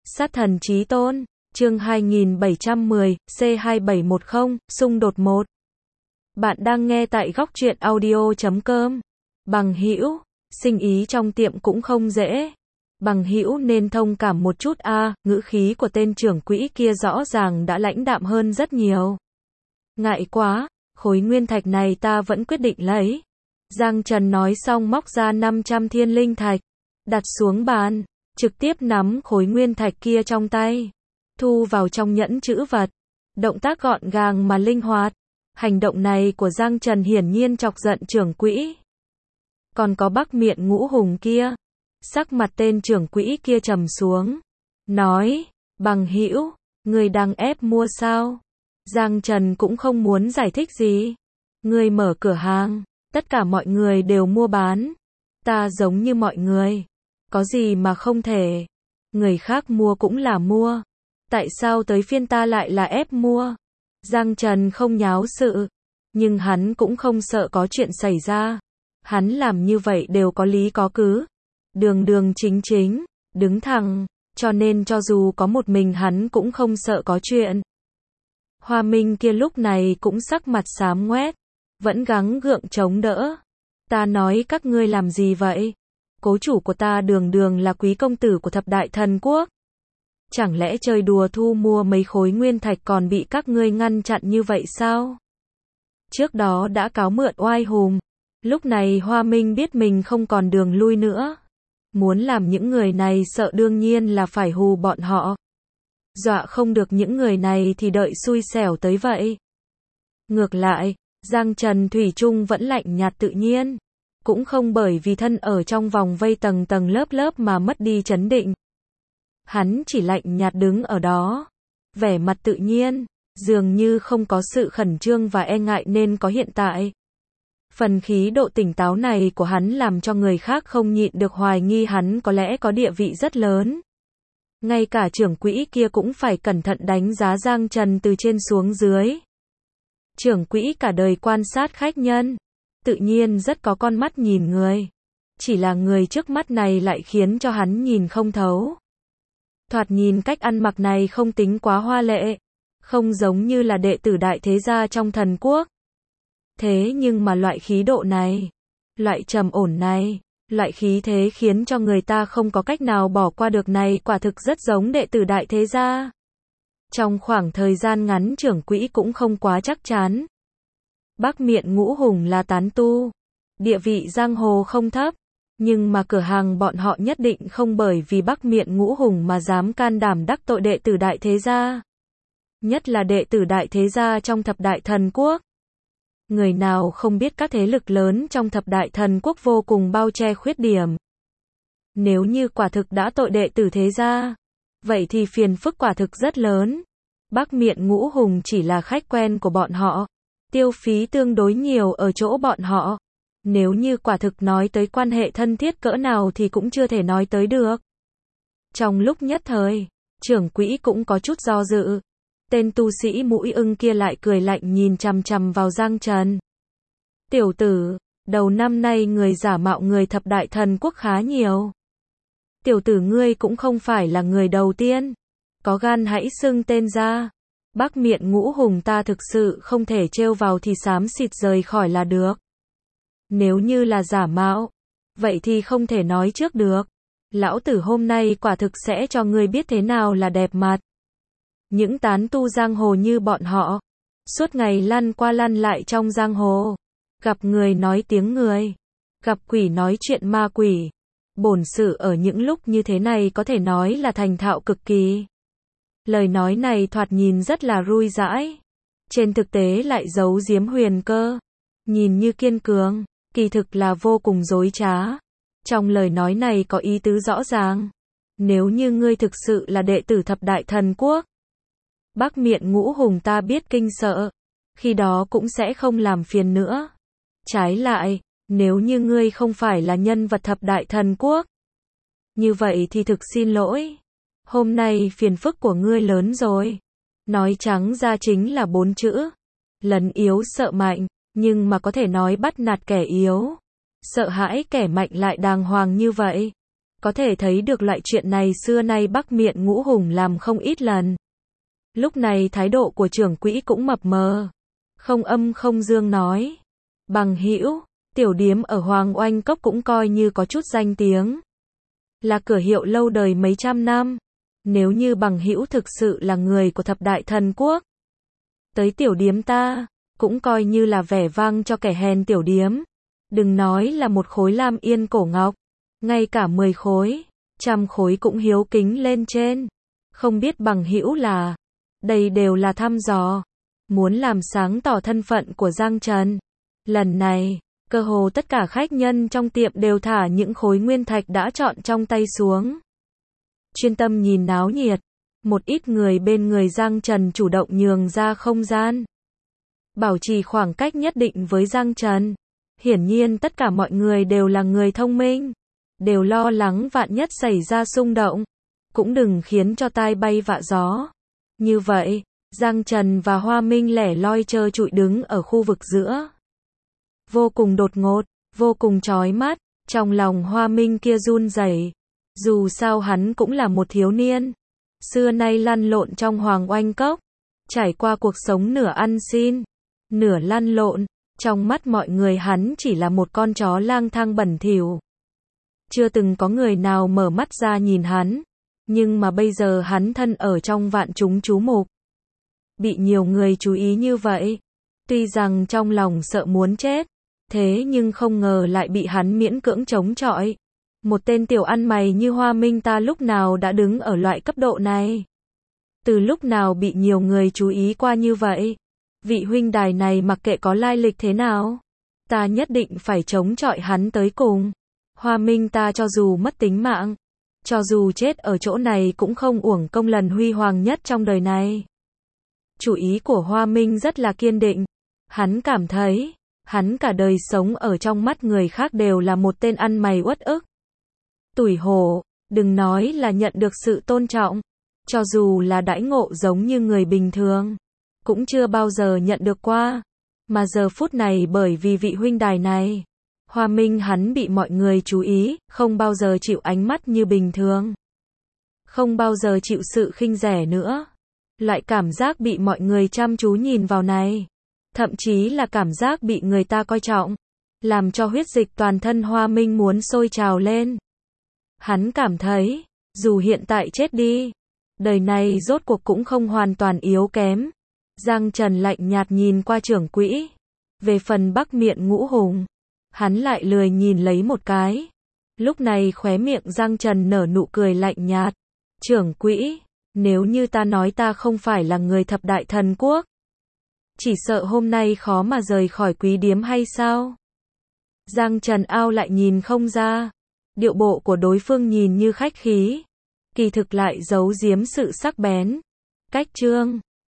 Sát thần chí tôn, chương 2710, C2710, xung đột 1. Bạn đang nghe tại góc truyện audio.com. Bằng hữu, sinh ý trong tiệm cũng không dễ. Bằng hữu nên thông cảm một chút a. Ngữ khí của tên trưởng quỹ kia rõ ràng đã lãnh đạm hơn rất nhiều. Ngại quá, khối nguyên thạch này ta vẫn quyết định lấy. Giang Trần nói xong móc ra 500 thiên linh thạch, đặt xuống bàn, trực tiếp nắm khối nguyên thạch kia trong tay, thu vào trong nhẫn trữ vật. Động tác gọn gàng mà linh hoạt. Hành động này của Giang Trần hiển nhiên chọc giận trưởng quỹ. Còn có Bắc Miện Ngũ Hùng kia, sắc mặt tên trưởng quỹ kia trầm xuống, nói, bằng hữu, người đang ép mua sao? Giang Trần cũng không muốn giải thích gì. Người mở cửa hàng, tất cả mọi người đều mua bán. Ta giống như mọi người, có gì mà không thể. Người khác mua cũng là mua. Tại sao tới phiên ta lại là ép mua? Giang Trần không nháo sự, nhưng hắn cũng không sợ có chuyện xảy ra. Hắn làm như vậy đều có lý có cứ, đường đường chính chính, đứng thẳng, cho nên cho dù có một mình hắn cũng không sợ có chuyện. Hoa Minh kia lúc này cũng sắc mặt xám ngoét, vẫn gắng gượng chống đỡ. Ta nói các ngươi làm gì vậy? Cố chủ của ta đường đường là quý công tử của thập đại thần quốc. Chẳng lẽ chơi đùa thu mua mấy khối nguyên thạch còn bị các ngươi ngăn chặn như vậy sao? Trước đó đã cáo mượn oai hùng. Lúc này Hoa Minh biết mình không còn đường lui nữa. Muốn làm những người này sợ đương nhiên là phải hù bọn họ. Dọa không được những người này thì đợi xui xẻo tới vậy. Ngược lại, Giang Trần thủy chung vẫn lạnh nhạt tự nhiên. Cũng không bởi vì thân ở trong vòng vây tầng tầng lớp lớp mà mất đi trấn định. Hắn chỉ lạnh nhạt đứng ở đó, vẻ mặt tự nhiên, dường như không có sự khẩn trương và e ngại nên có hiện tại. Phần khí độ tỉnh táo này của hắn làm cho người khác không nhịn được hoài nghi hắn có lẽ có địa vị rất lớn. Ngay cả trưởng quỹ kia cũng phải cẩn thận đánh giá Giang Trần từ trên xuống dưới. Trưởng quỹ cả đời quan sát khách nhân, tự nhiên rất có con mắt nhìn người. Chỉ là người trước mắt này lại khiến cho hắn nhìn không thấu. Thoạt nhìn cách ăn mặc này không tính quá hoa lệ, không giống như là đệ tử đại thế gia trong thần quốc. Thế nhưng mà loại khí độ này, loại trầm ổn này, loại khí thế khiến cho người ta không có cách nào bỏ qua được này quả thực rất giống đệ tử đại thế gia. Trong khoảng thời gian ngắn trưởng quỹ cũng không quá chắc chắn. Bắc Miện Ngũ Hùng là tán tu, địa vị giang hồ không thấp. Nhưng mà cửa hàng bọn họ nhất định không bởi vì Bắc Miện Ngũ Hùng mà dám can đảm đắc tội đệ tử đại thế gia. Nhất là đệ tử đại thế gia trong thập đại thần quốc. Người nào không biết các thế lực lớn trong thập đại thần quốc vô cùng bao che khuyết điểm. Nếu như quả thực đã tội đệ tử thế gia, vậy thì phiền phức quả thực rất lớn. Bắc Miện Ngũ Hùng chỉ là khách quen của bọn họ, tiêu phí tương đối nhiều ở chỗ bọn họ. Nếu như quả thực nói tới quan hệ thân thiết cỡ nào thì cũng chưa thể nói tới được. Trong lúc nhất thời, trưởng quỹ cũng có chút do dự. Tên tu sĩ mũi ưng kia lại cười lạnh nhìn chằm chằm vào Giang Trần. Tiểu tử, đầu năm nay người giả mạo người thập đại thần quốc khá nhiều. Tiểu tử ngươi cũng không phải là người đầu tiên. Có gan hãy xưng tên ra. Bắc Miện Ngũ Hùng ta thực sự không thể trêu vào thì xám xịt rời khỏi là được. Nếu như là giả mạo, vậy thì không thể nói trước được. Lão tử hôm nay quả thực sẽ cho ngươi biết thế nào là đẹp mặt. Những tán tu giang hồ như bọn họ, suốt ngày lăn qua lăn lại trong giang hồ. Gặp người nói tiếng người, gặp quỷ nói chuyện ma quỷ. Bổn sự ở những lúc như thế này có thể nói là thành thạo cực kỳ. Lời nói này thoạt nhìn rất là rui rãi. Trên thực tế lại giấu giếm huyền cơ. Nhìn như kiên cường, kỳ thực là vô cùng dối trá. Trong lời nói này có ý tứ rõ ràng. Nếu như ngươi thực sự là đệ tử thập đại thần quốc, Bắc Miện Ngũ Hùng ta biết kinh sợ, khi đó cũng sẽ không làm phiền nữa. Trái lại, nếu như ngươi không phải là nhân vật thập đại thần quốc, như vậy thì thực xin lỗi. Hôm nay phiền phức của ngươi lớn rồi. Nói trắng ra chính là 4 chữ. Lấn yếu sợ mạnh. Nhưng mà có thể nói bắt nạt kẻ yếu, sợ hãi kẻ mạnh lại đàng hoàng như vậy. Có thể thấy được loại chuyện này xưa nay Bắc Miện Ngũ Hùng làm không ít lần. Lúc này thái độ của trưởng quỹ cũng mập mờ. Không âm không dương nói. Bằng hữu, tiểu điếm ở Hoàng Oanh Cốc cũng coi như có chút danh tiếng. Là cửa hiệu lâu đời mấy trăm năm. Nếu như bằng hữu thực sự là người của thập đại thần quốc, tới tiểu điếm ta, cũng coi như là vẻ vang cho kẻ hèn tiểu điếm. Đừng nói là một khối lam yên cổ ngọc, ngay cả 10 khối, 100 khối cũng hiếu kính lên trên. Không biết bằng hữu là, đây đều là thăm dò, muốn làm sáng tỏ thân phận của Giang Trần. Lần này, cơ hồ tất cả khách nhân trong tiệm đều thả những khối nguyên thạch đã chọn trong tay xuống. Chuyên tâm nhìn náo nhiệt, một ít người bên người Giang Trần chủ động nhường ra không gian. Bảo trì khoảng cách nhất định với Giang Trần. Hiển nhiên tất cả mọi người đều là người thông minh. Đều lo lắng vạn nhất xảy ra xung động. Cũng đừng khiến cho tai bay vạ gió. Như vậy, Giang Trần và Hoa Minh lẻ loi trơ trụi đứng ở khu vực giữa. Vô cùng đột ngột, vô cùng chói mắt, trong lòng Hoa Minh kia run rẩy. Dù sao hắn cũng là một thiếu niên, xưa nay lăn lộn trong Hoàng Oanh Cốc, trải qua cuộc sống nửa ăn xin, nửa lăn lộn, trong mắt mọi người hắn chỉ là một con chó lang thang bẩn thỉu. Chưa từng có người nào mở mắt ra nhìn hắn, nhưng mà bây giờ hắn thân ở trong vạn chúng chú mục. Bị nhiều người chú ý như vậy, tuy rằng trong lòng sợ muốn chết, thế nhưng không ngờ lại bị hắn miễn cưỡng chống chọi. Một tên tiểu ăn mày như Hoa Minh ta lúc nào đã đứng ở loại cấp độ này? Từ lúc nào bị nhiều người chú ý qua như vậy? Vị huynh đài này mặc kệ có lai lịch thế nào, ta nhất định phải chống chọi hắn tới cùng. Hoa Minh ta cho dù mất tính mạng, cho dù chết ở chỗ này cũng không uổng công lần huy hoàng nhất trong đời này. Chủ ý của Hoa Minh rất là kiên định. Hắn cảm thấy, hắn cả đời sống ở trong mắt người khác đều là một tên ăn mày uất ức. Tủi hổ, đừng nói là nhận được sự tôn trọng, cho dù là đãi ngộ giống như người bình thường, cũng chưa bao giờ nhận được qua. Mà giờ phút này bởi vì vị huynh đài này, Hoa Minh hắn bị mọi người chú ý, không bao giờ chịu ánh mắt như bình thường. Không bao giờ chịu sự khinh rẻ nữa. Loại cảm giác bị mọi người chăm chú nhìn vào này, thậm chí là cảm giác bị người ta coi trọng, làm cho huyết dịch toàn thân Hoa Minh muốn sôi trào lên. Hắn cảm thấy, dù hiện tại chết đi, đời này rốt cuộc cũng không hoàn toàn yếu kém. Giang Trần lạnh nhạt nhìn qua trưởng quỹ. Về phần Bắc Miện Ngũ Hùng, hắn lại lười nhìn lấy một cái. Lúc này khóe miệng Giang Trần nở nụ cười lạnh nhạt. Trưởng quỹ, nếu như ta nói ta không phải là người thập đại thần quốc, chỉ sợ hôm nay khó mà rời khỏi quý điếm hay sao? Giang Trần ao lại nhìn không ra. Điệu bộ của đối phương nhìn như khách khí, kỳ thực lại giấu giếm sự sắc bén. Cách trương